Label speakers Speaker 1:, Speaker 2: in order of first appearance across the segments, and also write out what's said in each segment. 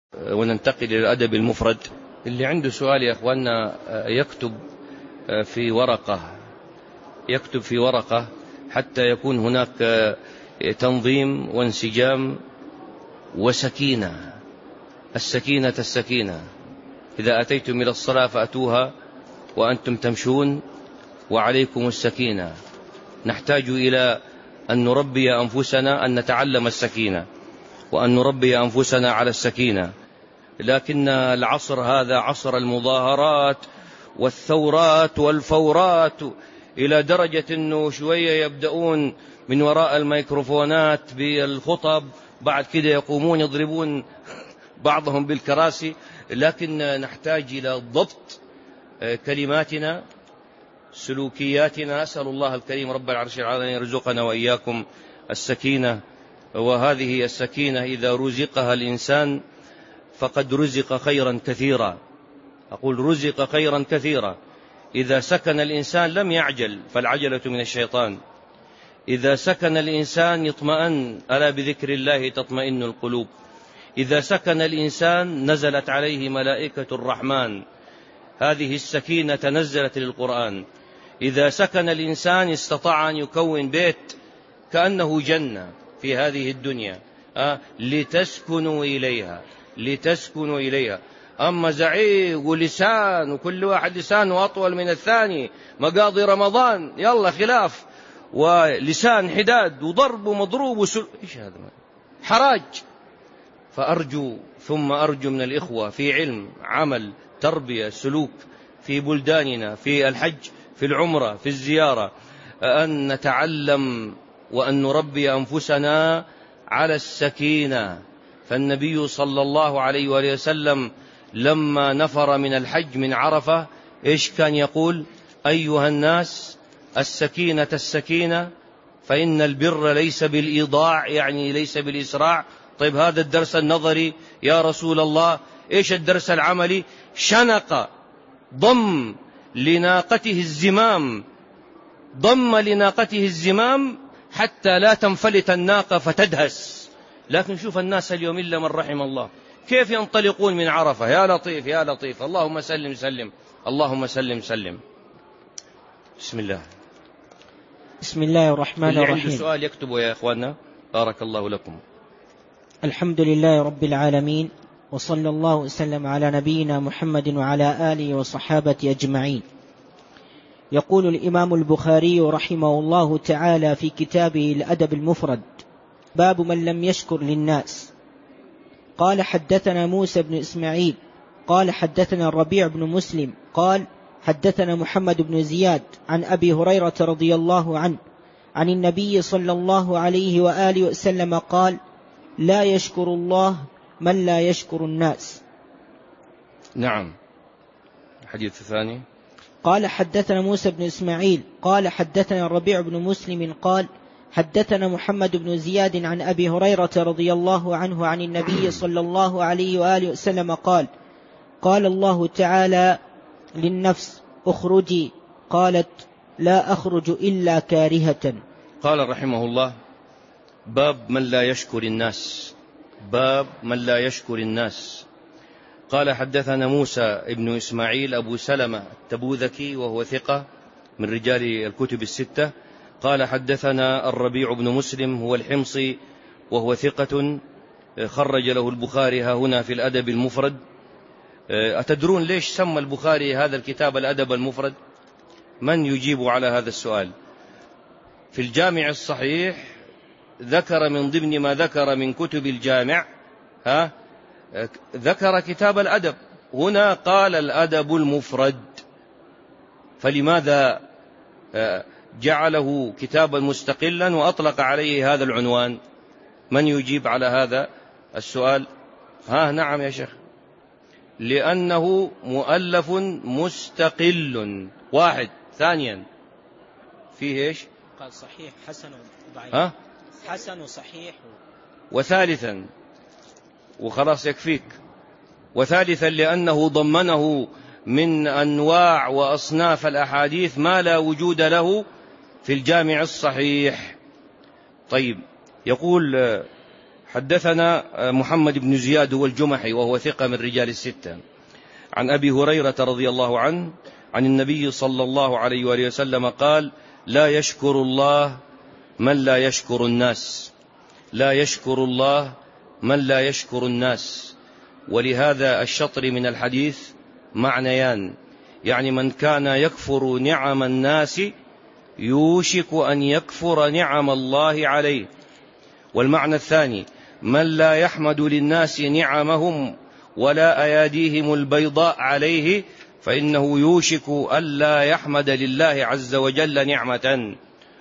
Speaker 1: وننتقل إلى الأدب المفرد. اللي عنده سؤال يا أخوانا يكتب في ورقة حتى يكون هناك تنظيم وانسجام وسكينة. السكينة إذا أتيتم إلى الصلاة فأتوها وأنتم تمشون وعليكم السكينة. نحتاج إلى أن نربي أنفسنا، أن نتعلم السكينة وأن نربي أنفسنا على السكينة. لكن العصر هذا عصر المظاهرات والثورات والفورات، إلى درجة أنه شوية يبدأون من وراء الميكروفونات بالخطب، بعد كده يقومون يضربون بعضهم بالكراسي. لكن نحتاج إلى ضبط كلماتنا، سلوكياتنا. أسأل الله الكريم رب العرش العظيم أن يرزقنا وإياكم السكينة. وهذه السكينة إذا رزقها الإنسان فقد رزق خيرا كثيرا. أقول رزق خيرا كثيرا. إذا سكن الإنسان لم يعجل، فالعجلة من الشيطان. إذا سكن الإنسان يطمئن، ألا بذكر الله تطمئن القلوب. إذا سكن الإنسان نزلت عليه ملائكة الرحمن. هذه السكينة تنزلت للقرآن. إذا سكن الإنسان استطاع أن يكون بيت كأنه جنة في هذه الدنيا، لتسكنوا إليها. أما زعيق ولسان، وكل واحد لسانه أطول من الثاني، مقاضي رمضان يلا خلاف، ولسان حداد وضرب ومضروب إيش هذا؟ حراج. فأرجو ثم أرجو من الإخوة في علم، عمل، تربية، سلوك في بلداننا، في الحج، في العمرة، في الزيارة، أن نتعلم وأن نربي أنفسنا على السكينة. فالنبي صلى الله عليه وآله وسلم لما نفر من الحج من عرفة إيش كان يقول؟ أيها الناس السكينة فإن البر ليس بالإيضاع، يعني ليس بالإسراع. طيب هذا الدرس النظري يا رسول الله، إيش الدرس العملي؟ شنق، ضم لناقته الزمام حتى لا تنفلت الناقة فتدهس. لكن شوف الناس اليوم إلا من رحم الله كيف ينطلقون من عرفة. يا لطيف يا لطيف، اللهم سلم سلم، اللهم سلم سلم. بسم الله الرحمن الرحيم. اللي عنده سؤال يكتبه يا إخواننا، بارك الله لكم.
Speaker 2: الحمد لله رب العالمين، وصلى الله وسلم على نبينا محمد وعلى آله وصحابته أجمعين. يقول الإمام البخاري رحمه الله تعالى في كتابه الأدب المفرد: باب من لم يشكر للناس. قال حدثنا موسى بن إسماعيل قال حدثنا الربيع بن مسلم قال حدثنا محمد بن زياد عن أبي هريرة رضي الله عنه عن النبي صلى الله عليه وآله وسلم قال: لا يشكر الله من لا يشكر الناس.
Speaker 1: نعم. الحديث الثاني:
Speaker 2: قال حدثنا موسى بن إسماعيل قال حدثنا الربيع بن مسلم قال حدثنا محمد بن زياد عن أبي هريرة رضي الله عنه عن النبي صلى الله عليه وآله وسلم قال: قال الله تعالى للنفس: اخرجي، قالت: لا أخرج إلا كارهة.
Speaker 1: قال رحمه الله: باب من لا يشكر الناس. باب من لا يشكر الناس. قال حدثنا موسى بن إسماعيل أبو سلمة التبوذكي وهو ثقة من رجال الكتب الستة. قال حدثنا الربيع بن مسلم هو الحمصي وهو ثقة خرج له البخاري هنا في الأدب المفرد. أتدرون ليش سمى البخاري هذا الكتاب الأدب المفرد؟ من يجيب على هذا السؤال؟ في الجامع الصحيح ذكر من ضمن ما ذكر من كتب الجامع ذكر كتاب الأدب، هنا قال الأدب المفرد، فلماذا جعله كتابا مستقلا وأطلق عليه هذا العنوان؟ من يجيب على هذا السؤال؟ نعم يا شيخ. لأنه مؤلف مستقل، واحد. ثانيا فيه إيش؟
Speaker 2: قال صحيح حسن وضعيف. حسن وصحيح.
Speaker 1: وثالثا، وخلاص يكفيك، وثالثا لأنه ضمنه من أنواع وأصناف الأحاديث ما لا وجود له في الجامع الصحيح. طيب، يقول حدثنا محمد بن زياد هو الجمحي وهو ثقة من رجال الستة، عن أبي هريرة رضي الله عنه عن النبي صلى الله عليه وآله وسلم قال: لا يشكر الله من لا يشكر الناس، لا يشكر الله من لا يشكر الناس. ولهذا الشطر من الحديث معنيان، يعني من كان يكفر نعم الناس يوشك أن يكفر نعم الله عليه. والمعنى الثاني: من لا يحمد للناس نعمهم ولا أياديهم البيضاء عليه فإنه يوشك ألا يحمد لله عز وجل نعمة.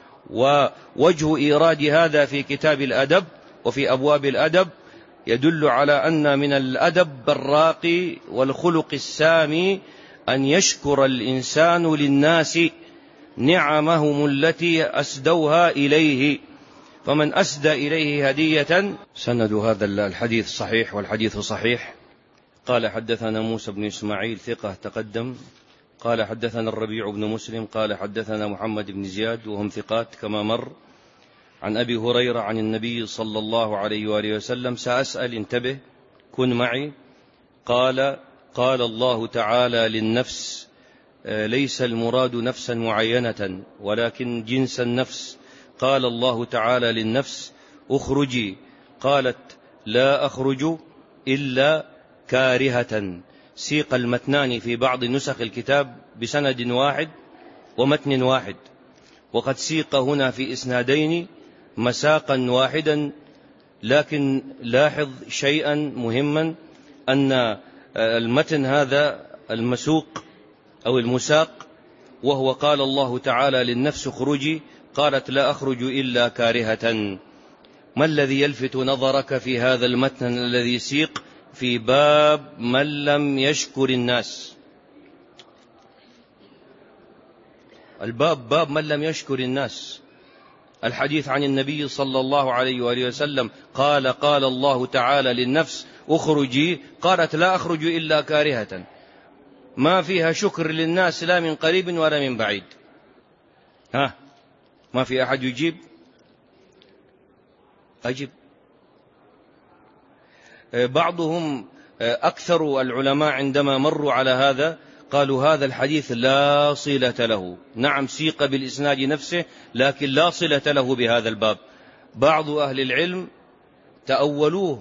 Speaker 1: ووجه إيراد هذا في كتاب الأدب وفي أبواب الأدب يدل على أن من الأدب الراقي والخلق السامي أن يشكر الإنسان للناس نعمهم التي أسدوها إليه، فمن أسدى إليه هدية. سند هذا الحديث صحيح، والحديث صحيح. قال: حدثنا موسى بن إسماعيل ثقة تقدم. قال: حدثنا الربيع بن مسلم قال: حدثنا محمد بن زياد وهم ثقات كما مر، عن أبي هريرة عن النبي صلى الله عليه وآله وسلم. سأسأل، انتبه، كن معي. قال: قال الله تعالى للنفس: ليس المراد نفسا معينة ولكن جنس النفس. قال الله تعالى للنفس: اخرجي، قالت: لا أخرج إلا كارهة. سيق المتنان في بعض نسخ الكتاب بسند واحد ومتن واحد، وقد سيق هنا في إسنادين مساقا واحدا. لكن لاحظ شيئا مهما، أن المتن هذا المسوق أو المساق وهو قال الله تعالى للنفس: اخرجي، قالت: لا أخرج إلا كارهة. ما الذي يلفت نظرك في هذا المتن الذي سيق في باب من لم يشكر الناس؟ الباب باب من لم يشكر الناس. الحديث عن النبي صلى الله عليه وآله وسلم قال: قال الله تعالى للنفس: اخرجي، قالت: لا أخرج إلا كارهة. ما فيها شكر للناس لا من قريب ولا من بعيد. ما في أحد يجيب؟ أجب. بعضهم أكثر العلماء عندما مروا على هذا قالوا: هذا الحديث لا صلة له. نعم، سيق بالإسناد نفسه لكن لا صلة له بهذا الباب. بعض أهل العلم تأولوه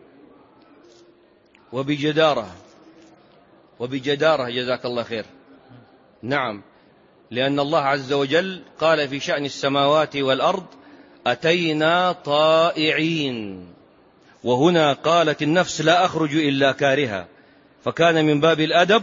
Speaker 1: وبجدارة جزاك الله خير. نعم، لأن الله عز وجل قال في شأن السماوات والأرض: أتينا طائعين. وهنا قالت النفس: لا أخرج إلا كارها. فكان من باب الأدب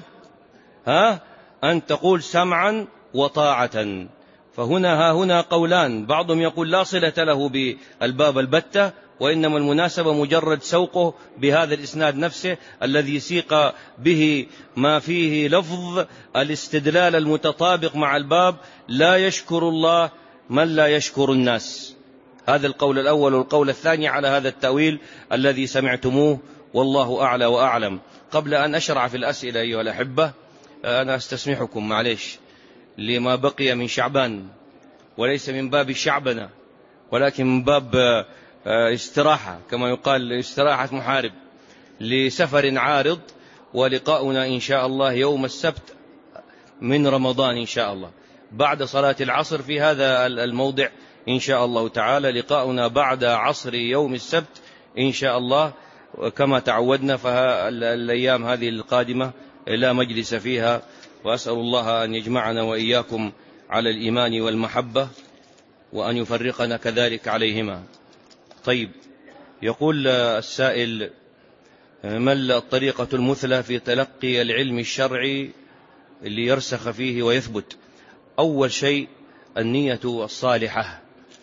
Speaker 1: أن تقول سمعا وطاعة. فهنا قولان، بعضهم يقول لا صلة له بالباب البتة، وإنما المناسبة مجرد سوقه بهذا الإسناد نفسه الذي سيق به ما فيه لفظ الاستدلال المتطابق مع الباب: لا يشكر الله من لا يشكر الناس. هذا القول الأول. والقول الثاني على هذا التأويل الذي سمعتموه، والله أعلى وأعلم. قبل أن أشرع في الأسئلة أيها الأحبة، أنا أستسمحكم معليش لما بقي من شعبان، وليس من باب الشعبنة ولكن من باب استراحة، كما يقال استراحة محارب، لسفر عارض. ولقاؤنا إن شاء الله يوم السبت من رمضان إن شاء الله بعد صلاة العصر في هذا الموضع إن شاء الله تعالى. لقاؤنا بعد عصر يوم السبت إن شاء الله كما تعودنا. فالأيام هذه القادمة لا مجلس فيها، وأسأل الله أن يجمعنا وإياكم على الإيمان والمحبة، وأن يفرقنا كذلك عليهما. طيب، يقول السائل: ما الطريقة المثلى في تلقي العلم الشرعي ليرسخ فيه ويثبت؟ أول شيء النية الصالحة،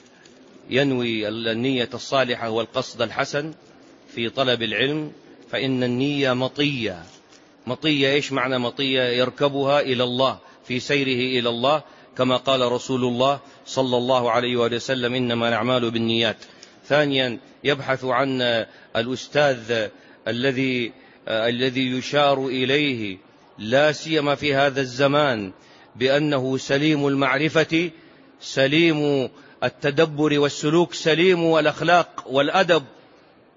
Speaker 1: ينوي النية الصالحة والقصد الحسن في طلب العلم، فإن النية مطية. إيش معنى مطية؟ يركبها إلى الله في سيره إلى الله، كما قال رسول الله صلى الله عليه وسلم: إنما الأعمال بالنيات. ثانيا، يبحث عن الأستاذ الذي يشار إليه لا سيما في هذا الزمان بأنه سليم المعرفة، سليم التدبر والسلوك، سليم الأخلاق والأدب،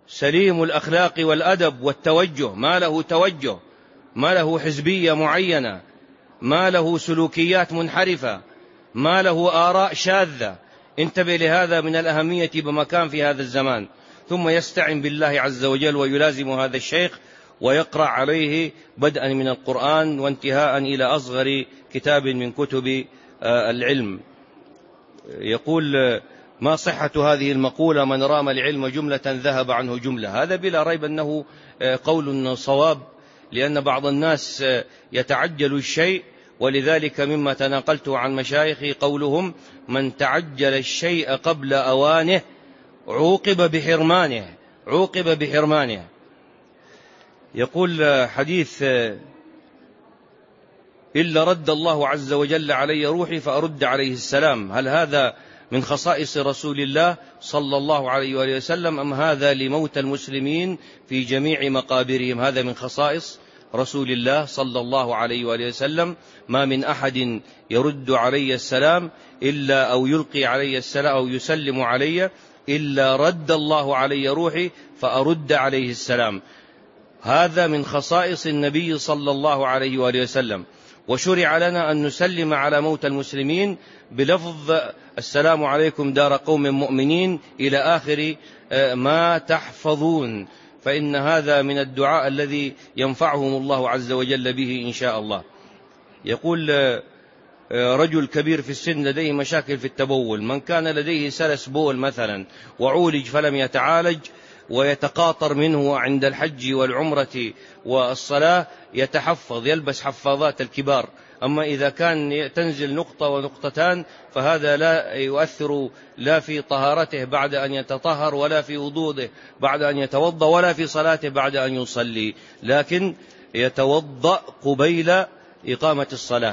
Speaker 1: سليم الأخلاق والأدب والتوجه، ما له توجه، ما له حزبية معينة، ما له سلوكيات منحرفة، ما له آراء شاذة. انتبه لهذا من الأهمية بمكان في هذا الزمان. ثم يستعن بالله عز وجل ويلازم هذا الشيخ ويقرأ عليه بدءا من القرآن وانتهاء إلى أصغر كتاب من كتب العلم. يقول: ما صحة هذه المقولة: من رام العلم جملة ذهب عنه جملة؟ هذا بلا ريب أنه قول صواب، لأن بعض الناس يتعجل الشيء، ولذلك مما تناقلته عن مشايخي قولهم: من تعجل الشيء قبل أوانه عوقب بحرمانه، عوقب بحرمانه. يقول حديث: إلا رد الله عز وجل علي روحي فأرد عليه السلام، هل هذا من خصائص رسول الله صلى الله عليه وآله وسلم أم هذا لموتى المسلمين في جميع مقابرهم؟ هذا من خصائص رسول الله صلى الله عليه وآله وسلم. ما من أحد يرد علي السلام إلا أو يلقي علي السلام أو يسلم علي إلا رد الله علي روحي فأرد عليه السلام. هذا من خصائص النبي صلى الله عليه وآله وسلم. وشرع لنا أن نسلم على موتى المسلمين بلفظ: السلام عليكم دار قوم مؤمنين، إلى آخر ما تحفظون، فإن هذا من الدعاء الذي ينفعهم الله عز وجل به إن شاء الله. يقول: رجل كبير في السن لديه مشاكل في التبول، من كان لديه سلس بول مثلا وعولج فلم يتعالج ويتقاطر منه عند الحج والعمرة والصلاة يتحفظ، يلبس حفاظات الكبار. أما إذا كان تنزل نقطة ونقطتان فهذا لا يؤثر لا في طهارته بعد أن يتطهر، ولا في وضوءه بعد أن يتوضأ، ولا في صلاته بعد أن يصلي، لكن يتوضأ قبيل إقامة الصلاة.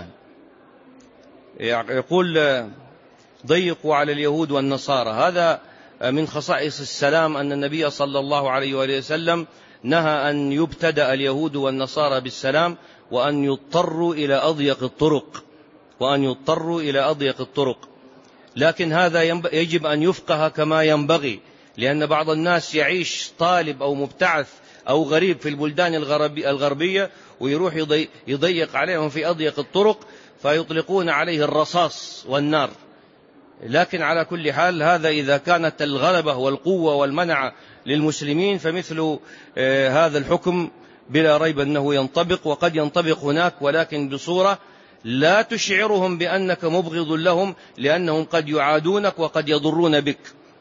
Speaker 1: يقول: ضيقوا على اليهود والنصارى، هذا من خصائص السلام أن النبي صلى الله عليه وآله وسلم نهى أن يبتدأ اليهود والنصارى بالسلام، وأن يضطروا إلى أضيق الطرق، لكن هذا يجب أن يفقه كما ينبغي، لأن بعض الناس يعيش طالب أو مبتعث أو غريب في البلدان الغربية ويروح يضيق عليهم في أضيق الطرق فيطلقون عليه الرصاص والنار. لكن على كل حال هذا إذا كانت الغلبة والقوة والمنع للمسلمين فمثل هذا الحكم بلا ريب أنه ينطبق، وقد ينطبق هناك ولكن بصورة لا تشعرهم بأنك مبغض لهم، لأنهم قد يعادونك وقد يضرون بك.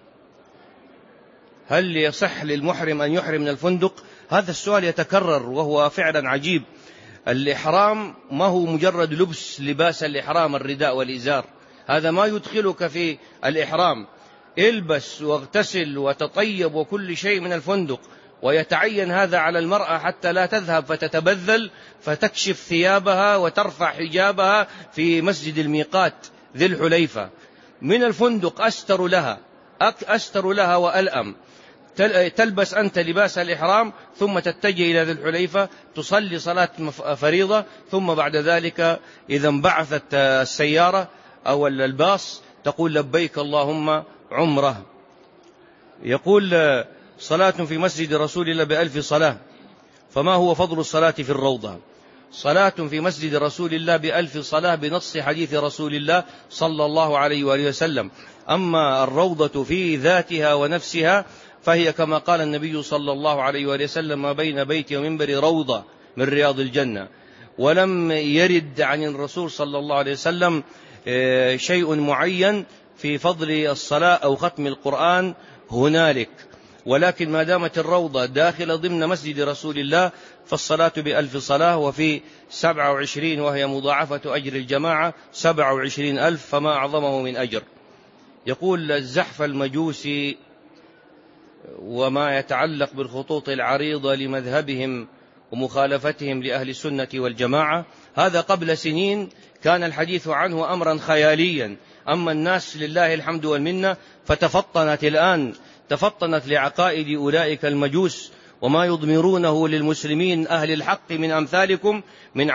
Speaker 1: هل يصح للمحرم أن يحرم من الفندق؟ هذا السؤال يتكرر وهو فعلا عجيب. الإحرام ما هو مجرد لبس لباس الإحرام، الرداء والإزار، هذا ما يدخلك في الإحرام. البس واغتسل وتطيب وكل شيء من الفندق، ويتعين هذا على المرأة حتى لا تذهب فتتبذل فتكشف ثيابها وترفع حجابها في مسجد الميقات ذي الحليفة. من الفندق أستر لها وألأم. تلبس أنت لباس الإحرام ثم تتجه إلى ذي الحليفة تصلي صلاة فريضة، ثم بعد ذلك إذا انبعثت السيارة أو الباص تقول: لبيك اللهم عمره. يقول: صلاة في مسجد رسول الله ب1000 صلاة، فما هو فضل الصلاة في الروضة؟ صلاة في مسجد رسول الله ب1000 صلاة بنص حديث رسول الله صلى الله عليه وآله وسلم. أما الروضة في ذاتها ونفسها فهي كما قال النبي صلى الله عليه وآله وسلم: ما بين بيتي ومنبري روضة من رياض الجنة. ولم يرد عن الرسول صلى الله عليه وسلم شيء معين في فضل الصلاة أو ختم القرآن هنالك، ولكن ما دامت الروضة داخل ضمن مسجد رسول الله فالصلاة ب1000 صلاة، وفي 27 وهي مضاعفة أجر الجماعة 27,000، فما أعظمه من أجر. يقول: الزحف المجوسي وما يتعلق بالخطوط العريضة لمذهبهم ومخالفتهم لأهل السنة والجماعة، هذا قبل سنين كان الحديث عنه أمرا خياليا، أما الناس لله الحمد والمنة فتفطنت الآن، تفطنت لعقائد أولئك المجوس وما يضمرونه للمسلمين أهل الحق من أمثالكم من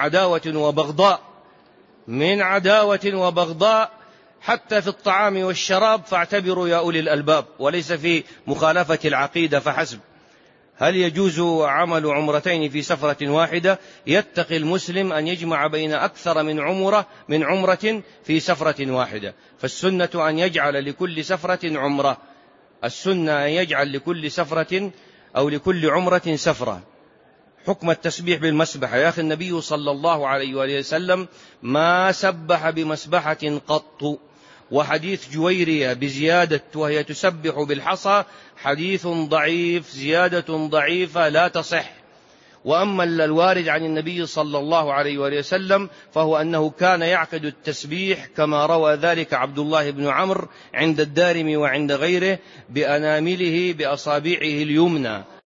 Speaker 1: عداوة وبغضاء حتى في الطعام والشراب، فاعتبروا يا أولي الألباب، وليس في مخالفة العقيدة فحسب. هل يجوز عمل عمرتين في سفرة واحدة؟ يتقي المسلم أن يجمع بين أكثر من عمرة في سفرة واحدة، فالسنة أن يجعل لكل سفرة عمرة، السنة أن يجعل لكل سفرة أو لكل عمرة سفرة. حكم التسبيح بالمسبحة، يا أخي النبي صلى الله عليه وآله وسلم ما سبح بمسبحة قط، وحديث جويرية بزيادة وهي تسبح بالحصى حديث ضعيف، زيادة ضعيفة لا تصح. وأما الوارد عن النبي صلى الله عليه وآله وسلم فهو أنه كان يعقد التسبيح كما روى ذلك عبد الله بن عمرو عند الدارمي وعند غيره بأنامله بأصابعه اليمنى،